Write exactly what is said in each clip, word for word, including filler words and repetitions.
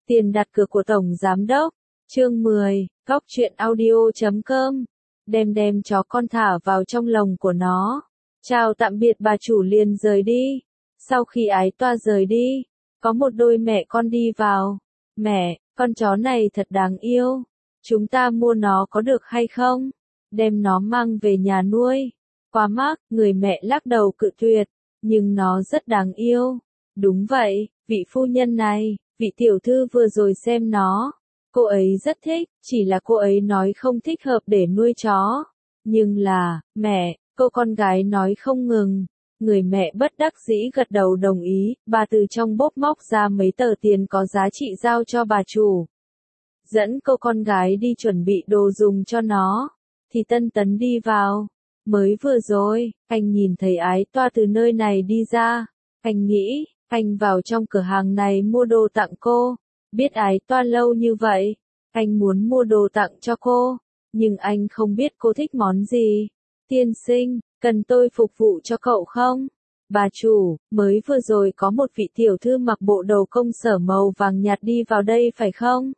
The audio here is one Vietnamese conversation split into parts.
Tiền đặt cược của Tổng Giám Đốc. Chương mười, Góc truyện audio chấm com. Đem đem chó con thả vào trong lồng của nó. Chào tạm biệt bà chủ liền rời đi. Sau khi ái toa rời đi, có một đôi mẹ con đi vào. Mẹ, con chó này thật đáng yêu. Chúng ta mua nó có được hay không? Đem nó mang về nhà nuôi. Quá mắc, người mẹ lắc đầu cự tuyệt. Nhưng nó rất đáng yêu. Đúng vậy, vị phu nhân này, vị tiểu thư vừa rồi xem nó. Cô ấy rất thích, chỉ là cô ấy nói không thích hợp để nuôi chó. Nhưng là, mẹ, cô con gái nói không ngừng. Người mẹ bất đắc dĩ gật đầu đồng ý, bà từ trong bóp móc ra mấy tờ tiền có giá trị giao cho bà chủ. Dẫn cô con gái đi chuẩn bị đồ dùng cho nó, thì Tân Tấn đi vào. Mới vừa rồi, anh nhìn thấy ái toa từ nơi này đi ra. Anh nghĩ, anh vào trong cửa hàng này mua đồ tặng cô. Biết ái toa lâu như vậy, anh muốn mua đồ tặng cho cô. Nhưng anh không biết cô thích món gì. Tiên sinh, cần tôi phục vụ cho cậu không? Bà chủ, mới vừa rồi có một vị tiểu thư mặc bộ đồ công sở màu vàng nhạt đi vào đây phải không?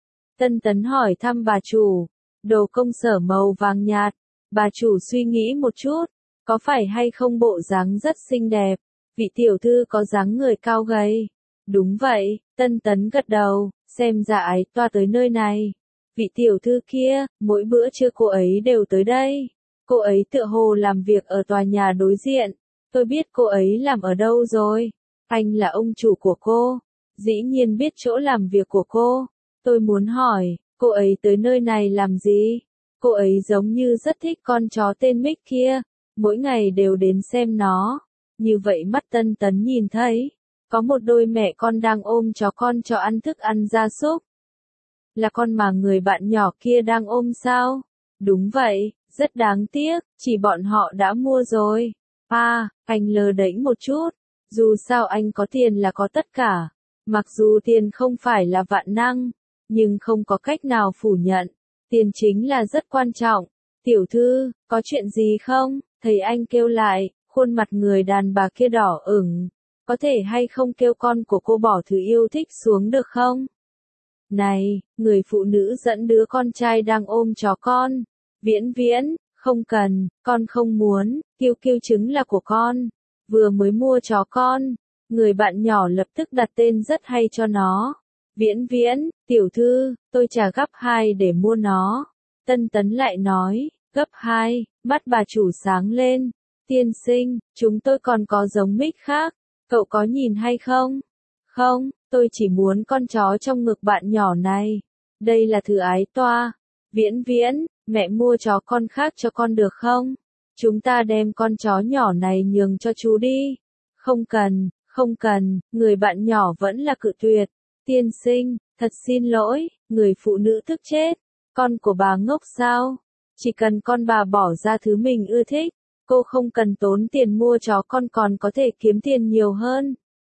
Tân Tấn hỏi thăm bà chủ. Đồ công sở màu vàng nhạt. Bà chủ suy nghĩ một chút. Có phải hay không bộ dáng rất xinh đẹp? Vị tiểu thư có dáng người cao gầy. Đúng vậy, Tân Tấn gật đầu, xem ra ái toa tới nơi này. Vị tiểu thư kia, mỗi bữa trưa cô ấy đều tới đây. Cô ấy tựa hồ làm việc ở tòa nhà đối diện. Tôi biết cô ấy làm ở đâu rồi. Anh là ông chủ của cô. Dĩ nhiên biết chỗ làm việc của cô. Tôi muốn hỏi, cô ấy tới nơi này làm gì? Cô ấy giống như rất thích con chó tên Mick kia. Mỗi ngày đều đến xem nó. Như vậy mắt Tân Tấn nhìn thấy. Có một đôi mẹ con đang ôm chó con cho ăn thức ăn gia súc. Là con mà người bạn nhỏ kia đang ôm sao? Đúng vậy, rất đáng tiếc, chỉ bọn họ đã mua rồi. À, anh lơ đễnh một chút. Dù sao anh có tiền là có tất cả. Mặc dù tiền không phải là vạn năng, nhưng không có cách nào phủ nhận. Tiền chính là rất quan trọng. Tiểu thư, có chuyện gì không? Thấy anh kêu lại, khuôn mặt người đàn bà kia đỏ ửng. Có thể hay không kêu con của cô bỏ thứ yêu thích xuống được không? Này, người phụ nữ dẫn đứa con trai đang ôm chó con. Viễn viễn, không cần, con không muốn, kiêu kiêu trứng là của con. Vừa mới mua chó con, người bạn nhỏ lập tức đặt tên rất hay cho nó. Viễn viễn, tiểu thư, tôi trả gấp hai để mua nó. Tân Tấn lại nói, gấp hai, mắt bà chủ sáng lên. Tiên sinh, chúng tôi còn có giống Mick khác. Cậu có nhìn hay không? Không, tôi chỉ muốn con chó trong ngực bạn nhỏ này. Đây là thứ ái toa. Viễn viễn, mẹ mua chó con khác cho con được không? Chúng ta đem con chó nhỏ này nhường cho chú đi. Không cần, không cần, người bạn nhỏ vẫn là cự tuyệt. Tiên sinh, thật xin lỗi, người phụ nữ tức chết. Con của bà ngốc sao? Chỉ cần con bà bỏ ra thứ mình ưa thích. Cô không cần tốn tiền mua chó con còn có thể kiếm tiền nhiều hơn.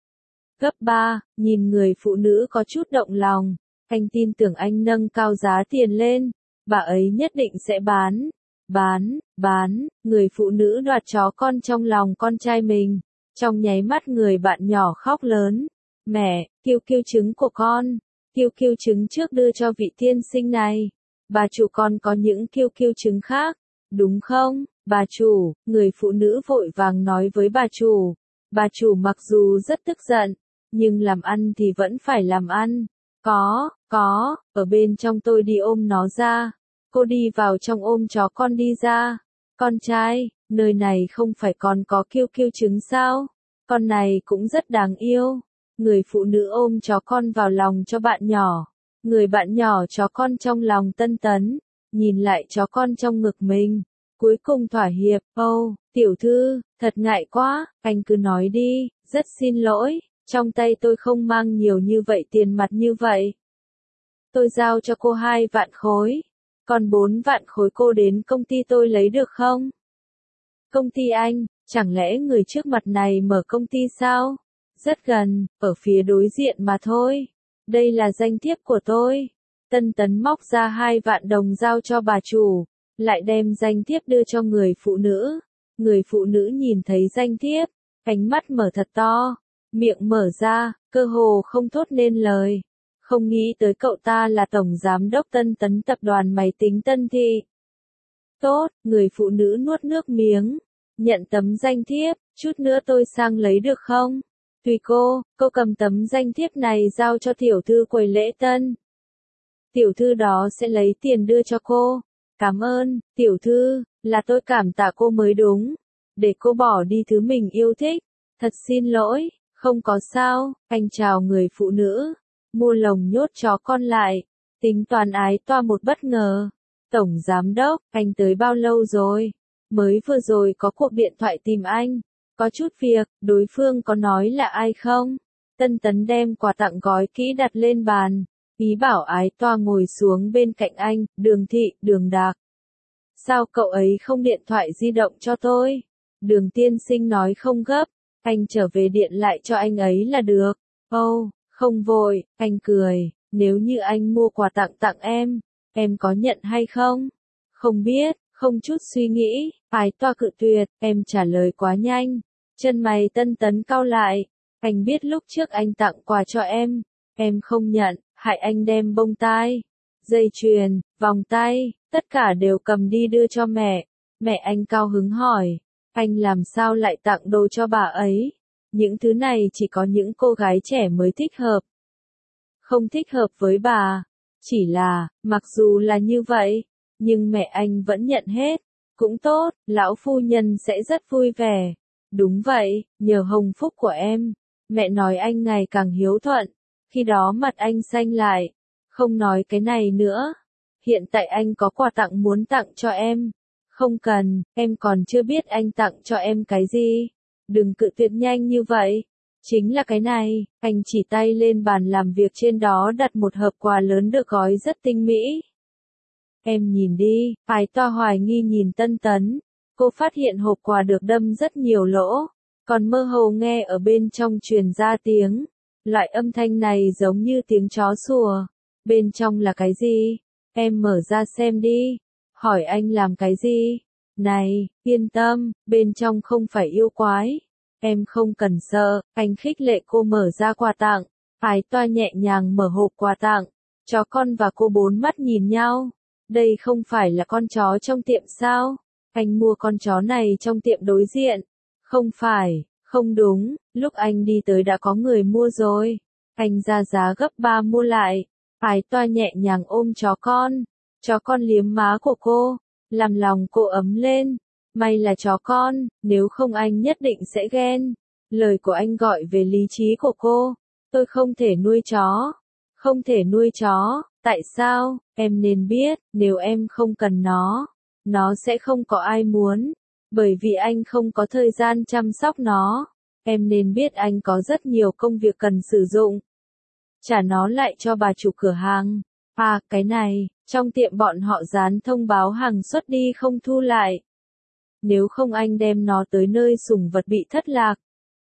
Gấp ba, nhìn người phụ nữ có chút động lòng. Anh tin tưởng anh nâng cao giá tiền lên. Bà ấy nhất định sẽ bán. Bán, bán, người phụ nữ đoạt chó con trong lòng con trai mình. Trong nháy mắt người bạn nhỏ khóc lớn. Mẹ, kiêu kiêu trứng của con. Kiêu kiêu trứng trước đưa cho vị tiên sinh này. Bà chủ con có những kiêu kiêu trứng khác. Đúng không? Bà chủ, người phụ nữ vội vàng nói với bà chủ. Bà chủ mặc dù rất tức giận, nhưng làm ăn thì vẫn phải làm ăn. Có, có, ở bên trong tôi đi ôm nó ra. Cô đi vào trong ôm chó con đi ra. Con trai, nơi này không phải còn có kiêu kiêu trứng sao? Con này cũng rất đáng yêu. Người phụ nữ ôm chó con vào lòng cho bạn nhỏ. Người bạn nhỏ chó con trong lòng Tân Tấn. Nhìn lại chó con trong ngực mình. Cuối cùng thỏa hiệp, ô, oh, tiểu thư, thật ngại quá, anh cứ nói đi, rất xin lỗi, trong tay tôi không mang nhiều như vậy tiền mặt như vậy. Tôi giao cho cô hai vạn khối, còn bốn vạn khối cô đến công ty tôi lấy được không? Công ty anh, chẳng lẽ người trước mặt này mở công ty sao? Rất gần, ở phía đối diện mà thôi. Đây là danh thiếp của tôi. Tân Tấn móc ra hai vạn đồng giao cho bà chủ. Lại đem danh thiếp đưa cho người phụ nữ. Người phụ nữ nhìn thấy danh thiếp, ánh mắt mở thật to, miệng mở ra, cơ hồ không thốt nên lời. Không nghĩ tới cậu ta là tổng giám đốc Tân Tấn tập đoàn máy tính Tân Thị. Tốt, người phụ nữ nuốt nước miếng. Nhận tấm danh thiếp, chút nữa tôi sang lấy được không? Tùy cô, cô cầm tấm danh thiếp này giao cho tiểu thư quầy lễ tân. Tiểu thư đó sẽ lấy tiền đưa cho cô. Cảm ơn, tiểu thư, là tôi cảm tạ cô mới đúng. Để cô bỏ đi thứ mình yêu thích. Thật xin lỗi, không có sao, anh chào người phụ nữ. Mua lồng nhốt chó con lại. Tính toán ái toa một bất ngờ. Tổng giám đốc, anh tới bao lâu rồi? Mới vừa rồi có cuộc điện thoại tìm anh. Có chút việc, đối phương có nói là ai không? Tân Tấn đem quà tặng gói kỹ đặt lên bàn. Ý bảo ái toa ngồi xuống bên cạnh anh, Đường Thị, Đường Đạc. Sao cậu ấy không điện thoại di động cho tôi? Đường tiên sinh nói không gấp, anh trở về điện lại cho anh ấy là được. Ồ, oh, không vội, anh cười, nếu như anh mua quà tặng tặng em, em có nhận hay không? Không biết, không chút suy nghĩ, ái toa cự tuyệt, em trả lời quá nhanh. Chân mày Tân Tấn cau lại, anh biết lúc trước anh tặng quà cho em, em không nhận, hại anh đem bông tai, dây chuyền, vòng tay, tất cả đều cầm đi đưa cho mẹ. Mẹ anh cao hứng hỏi, anh làm sao lại tặng đồ cho bà ấy? Những thứ này chỉ có những cô gái trẻ mới thích hợp. Không thích hợp với bà. Chỉ là, mặc dù là như vậy, nhưng mẹ anh vẫn nhận hết. Cũng tốt, lão phu nhân sẽ rất vui vẻ. Đúng vậy, nhờ hồng phúc của em. Mẹ nói anh ngày càng hiếu thuận. Khi đó mặt anh xanh lại. Không nói cái này nữa. Hiện tại anh có quà tặng muốn tặng cho em. Không cần, em còn chưa biết anh tặng cho em cái gì. Đừng cự tuyệt nhanh như vậy. Chính là cái này, anh chỉ tay lên bàn làm việc trên đó đặt một hộp quà lớn được gói rất tinh mỹ. Em nhìn đi, ái toa hoài nghi nhìn Tân Tấn. Cô phát hiện hộp quà được đâm rất nhiều lỗ. Còn mơ hồ nghe ở bên trong truyền ra tiếng. Loại âm thanh này giống như tiếng chó sủa. Bên trong là cái gì? Em mở ra xem đi. Hỏi anh làm cái gì? Này, yên tâm, bên trong không phải yêu quái. Em không cần sợ, anh khích lệ cô mở ra quà tặng. Ái toa nhẹ nhàng mở hộp quà tặng. Chó con và cô bốn mắt nhìn nhau. Đây không phải là con chó trong tiệm sao? Anh mua con chó này trong tiệm đối diện. Không phải, không đúng, lúc anh đi tới đã có người mua rồi. Anh ra giá gấp ba mua lại. Ái toa nhẹ nhàng ôm chó con. Chó con liếm má của cô, làm lòng cô ấm lên. May là chó con, nếu không anh nhất định sẽ ghen. Lời của anh gọi về lý trí của cô. Tôi không thể nuôi chó. Không thể nuôi chó, tại sao? Em nên biết, nếu em không cần nó, nó sẽ không có ai muốn. Bởi vì anh không có thời gian chăm sóc nó. Em nên biết anh có rất nhiều công việc cần sử dụng. Trả nó lại cho bà chủ cửa hàng. À, cái này, trong tiệm bọn họ dán thông báo hàng xuất đi không thu lại. Nếu không anh đem nó tới nơi sủng vật bị thất lạc.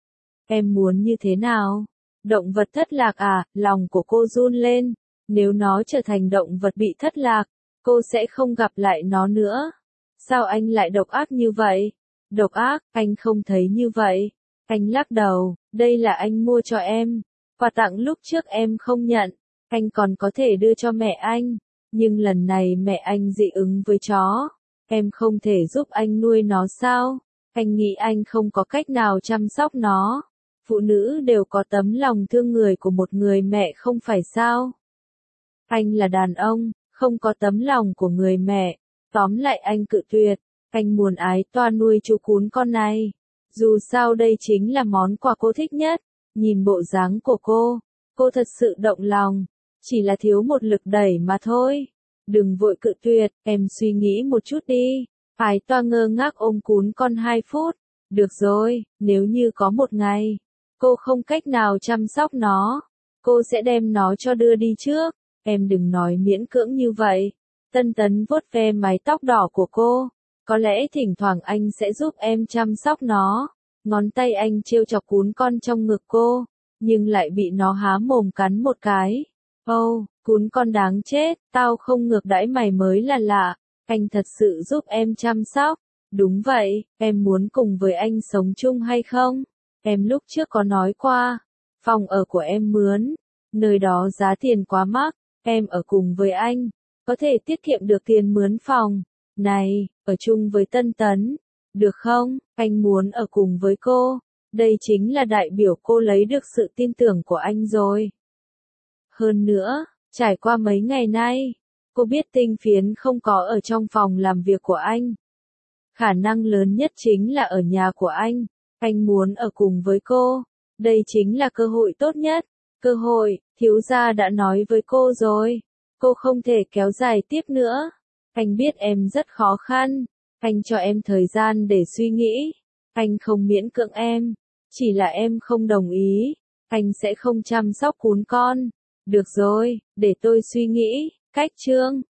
Em muốn như thế nào? Động vật thất lạc à? Lòng của cô run lên. Nếu nó trở thành động vật bị thất lạc, cô sẽ không gặp lại nó nữa. Sao anh lại độc ác như vậy? Độc ác, anh không thấy như vậy. Anh lắc đầu, đây là anh mua cho em. Quà tặng lúc trước em không nhận. Anh còn có thể đưa cho mẹ anh. Nhưng lần này mẹ anh dị ứng với chó. Em không thể giúp anh nuôi nó sao? Anh nghĩ anh không có cách nào chăm sóc nó. Phụ nữ đều có tấm lòng thương người của một người mẹ không phải sao? Anh là đàn ông, không có tấm lòng của người mẹ. Tóm lại anh cự tuyệt. Anh muốn ái toa nuôi chú cún con này. Dù sao đây chính là món quà cô thích nhất. Nhìn bộ dáng của cô, cô thật sự động lòng. Chỉ là thiếu một lực đẩy mà thôi. Đừng vội cự tuyệt, em suy nghĩ một chút đi. Ái toa ngơ ngác ôm cún con hai phút. Được rồi, nếu như có một ngày, cô không cách nào chăm sóc nó, cô sẽ đem nó cho đưa đi trước. Em đừng nói miễn cưỡng như vậy. Tân Tấn vuốt ve mái tóc đỏ của cô. Có lẽ thỉnh thoảng anh sẽ giúp em chăm sóc nó. Ngón tay anh trêu chọc cún con trong ngực cô, nhưng lại bị nó há mồm cắn một cái. Ô, oh, cún con đáng chết, tao không ngược đãi mày mới là lạ. Anh thật sự giúp em chăm sóc. Đúng vậy, em muốn cùng với anh sống chung hay không? Em lúc trước có nói qua, phòng ở của em mướn, Nơi đó giá tiền quá mắc, em ở cùng với anh, có thể tiết kiệm được tiền mướn phòng. Này, ở chung với Tân Tấn, được không? Anh muốn ở cùng với cô. Đây chính là đại biểu cô lấy được sự tin tưởng của anh rồi. Hơn nữa, trải qua mấy ngày nay, cô biết Tinh Phiến không có ở trong phòng làm việc của anh. Khả năng lớn nhất chính là ở nhà của anh. Anh muốn ở cùng với cô. Đây chính là cơ hội tốt nhất. Cơ hội, thiếu gia đã nói với cô rồi. Cô không thể kéo dài tiếp nữa. Anh biết em rất khó khăn. Anh cho em thời gian để suy nghĩ. Anh không miễn cưỡng em. Chỉ là em không đồng ý. Anh sẽ không chăm sóc cún con. Được rồi, để tôi suy nghĩ. Cách chương